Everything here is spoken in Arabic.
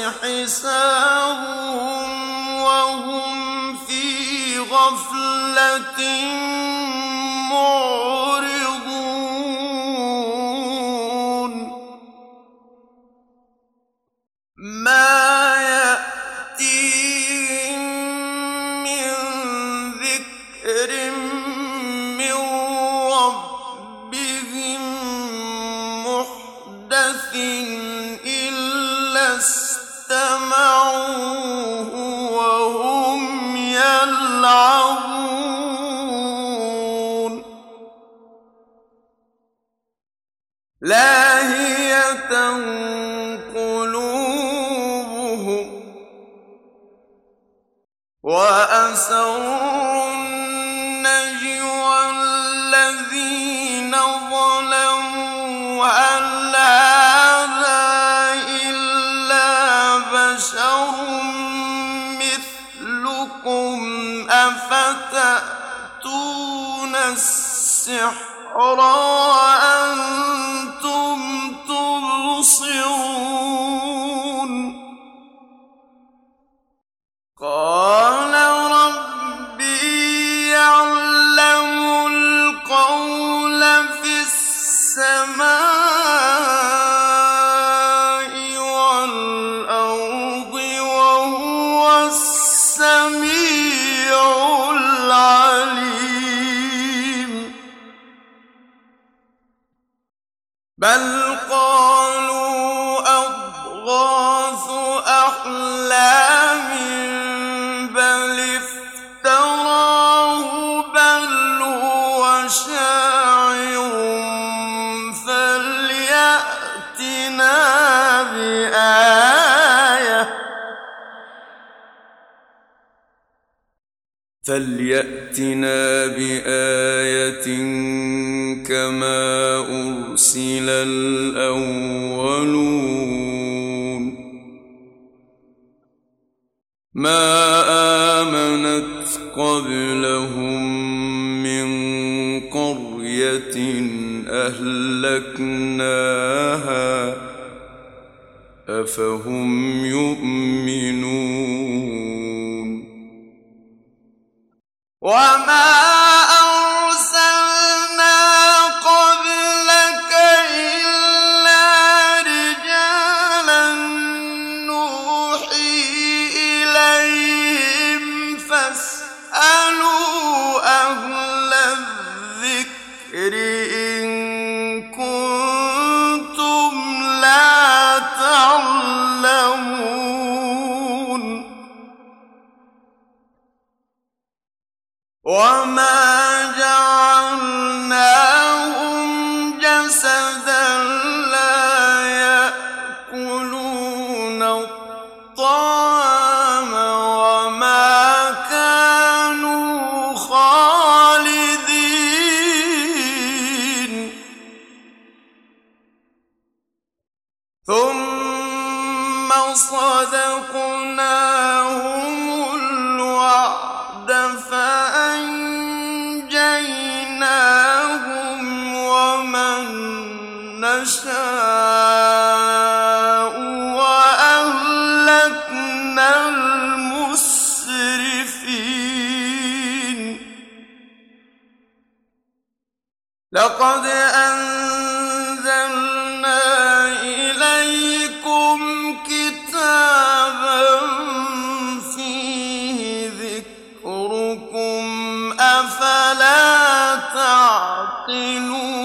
حسابهم وهم في غفلة معرضون ما يأتيهم من ذكر من ربهم محدث إلا استمعوه وهم يلعبون لاهية قلوبهم وأسروا النجوى الذين ظلموا هل هذا إلا بشر مثلكم أفتأتون السحر وأنتم تبصرون قال ربي يعلم القول في السماء والأرض وهو السميع العليم بل قالوا أضغاث أحلام بل افتراه بل هو شاعر فليأتنا بآية كما أرسل الأولون ما آمنت قبلهم من قرية أهلكناها أفهم يؤمنون وما أرسلنا قبلك إلا رجالا نوحي إليهم فاسألوا أهل الذكر إن كنتم لا تعلمون وما جعلناهم جسدا لا يأكلون الطعام وما كانوا خالدين ثم صدقناهم الوعد فأنجيناهم ومن نشاء وأهلكنا المسرفين لقد أنزلنا إليكم كتابا فيه ذكركم أفلا تعقلون